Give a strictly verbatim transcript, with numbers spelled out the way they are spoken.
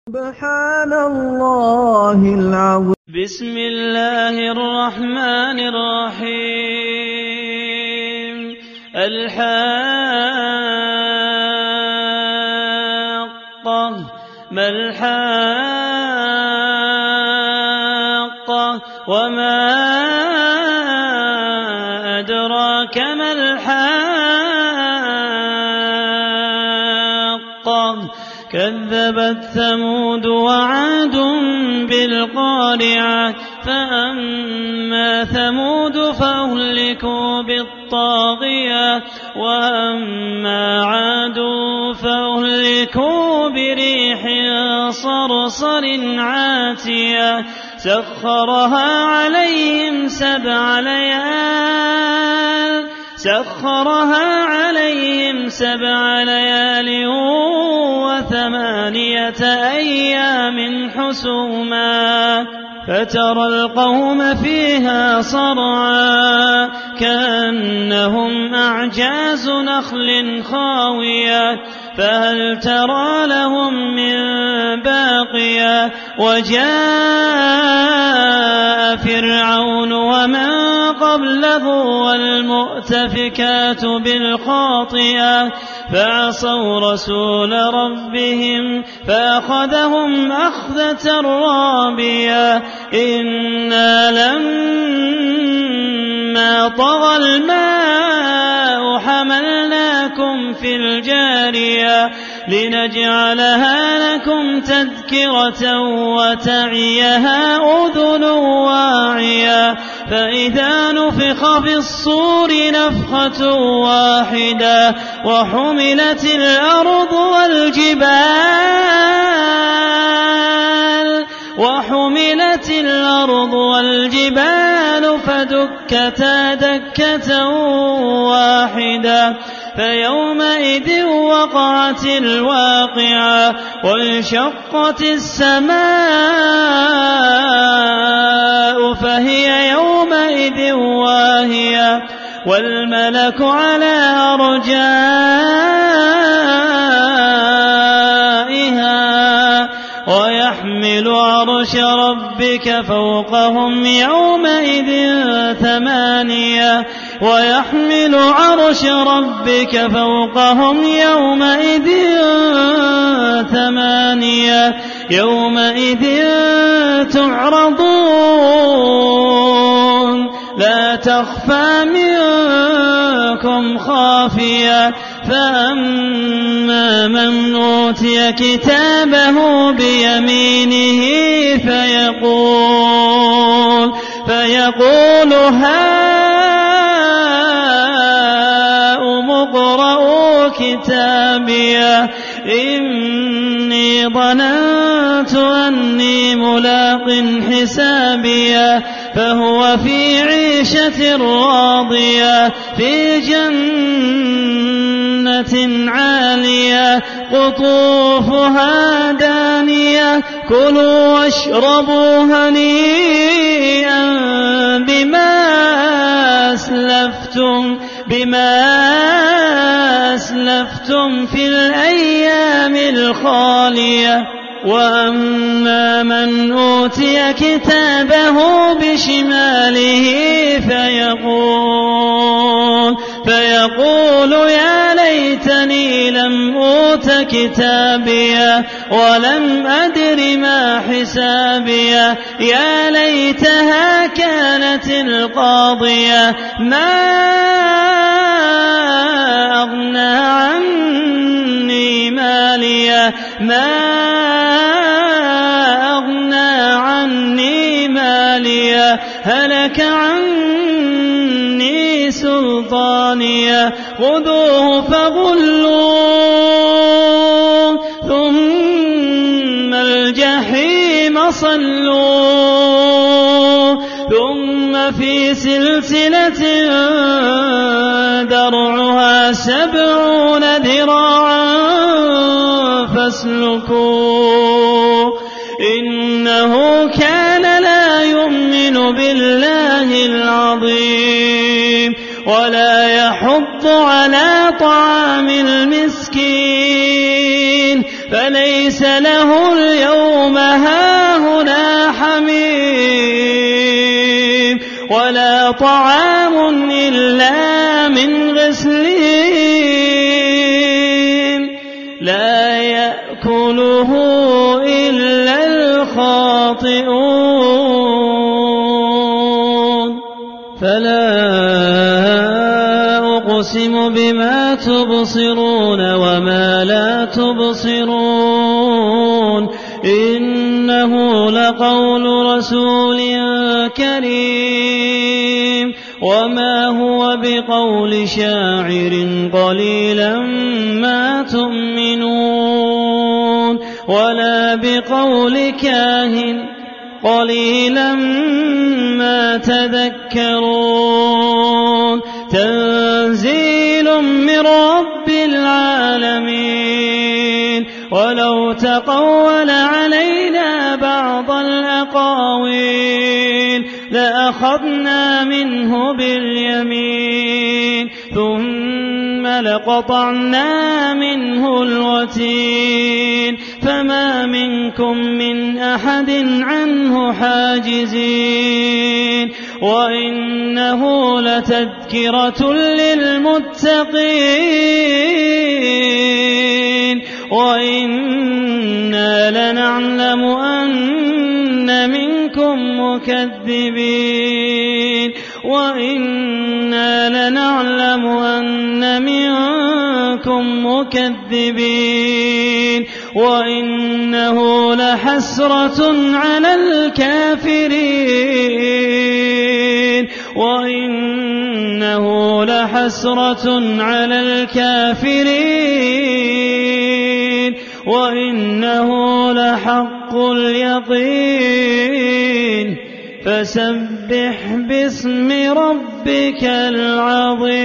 سبحان الله العظيم. بسم الله الرحمن الرحيم. الحاقة ما الحاقة وما أدراك ما الحاقة كذبت ثمود وعاد بالقارعة فأما ثمود فأهلكوا بالطاغية وأما عاد فأهلكوا بريح صرصر عاتية سخرها عليهم سبع ليال سخرها عليهم سبع ليال وثمانية أيام حسوما فترى القوم فيها صرعا كأنهم أعجاز نخل خاوية فهل ترى لهم من باقية وجاء فرعون ومن قبله والمؤتفكات بالخاطئة فعصوا رسول ربهم فأخذهم أخذة رابية إنا لما طغى الماء حملناكم في الجارية لنجعلها لكم تذكرة وتعيها أذن واعية فإذا نفخ في الصور نفخة واحدة وحملت الأرض والجبال وحملت الأرض والجبال فدكتا دكة واحدة فيومئذ وقعت الواقعة وانشقت السماء فهي يومئذ واهية والملك على أرجائها ويحمل عرش ربك فوقهم يومئذ ثمانية ويحمل عرش ربك فوقهم يومئذ ثمانية يومئذ تعرضون لا تخفى منكم خافية فأما من أوتي كتابه بيمينه فيقول فيقول هاؤم اقرءوا كتابيه إني ظننت أني ملاق حسابيه فهو في عيشة راضية في جنة عالية قطوفها دانية كلوا واشربوا هنيئا بما أسلفتم بما أسلفتم في الأيام الخالية وأما من أوتي كتابه بشماله فيقول فيقول يا ليتني لم أوت كتابيه ولم أدر ما حسابيه يا ليتها كانت القاضية ما أغنى عني ماليه ما أغنى عني ماليه هلك عني سلطانيه خذوه فغلوه ثم الجحيم صلوه ثم في سلسلة درعها سبعون ذراعا فاسلكوه إنه كان لا يؤمن بالله العظيم ولا يحض على طعام المسكين فليس له اليوم هاهنا حميم ولا طعام إلا من غسلين لا يأكله إلا الخاطئون فلا أقسم بما تبصرون وما لا تبصرون إنه لقول رسول كريم وما هو بقول شاعر قليلا ما تؤمنون ولا بقول كاهن قليلا ما تذكرون تنزيل من رب العالمين ولو تقول علينا بعض الأقاويل لأخذنا منه باليمين ثم لقطعنا منه الوتين فما منكم من أحد عنه حاجزين وإنه لتذكرة للمتقين وإنا لنعلم أن منكم مكذبين وإنا لنعلم أن منكم مكذبين وإنه لحسرة على الكافرين وإنه لحسرة على الكافرين وإنه لحق اليقين فسبح باسم ربك العظيم.